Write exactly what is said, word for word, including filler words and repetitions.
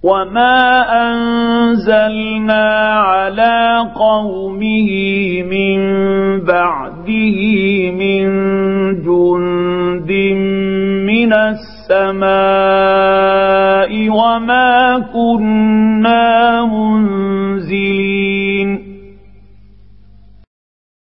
وما أنزلنا على قومه من بعده من جند من السماء وما كنا منزلين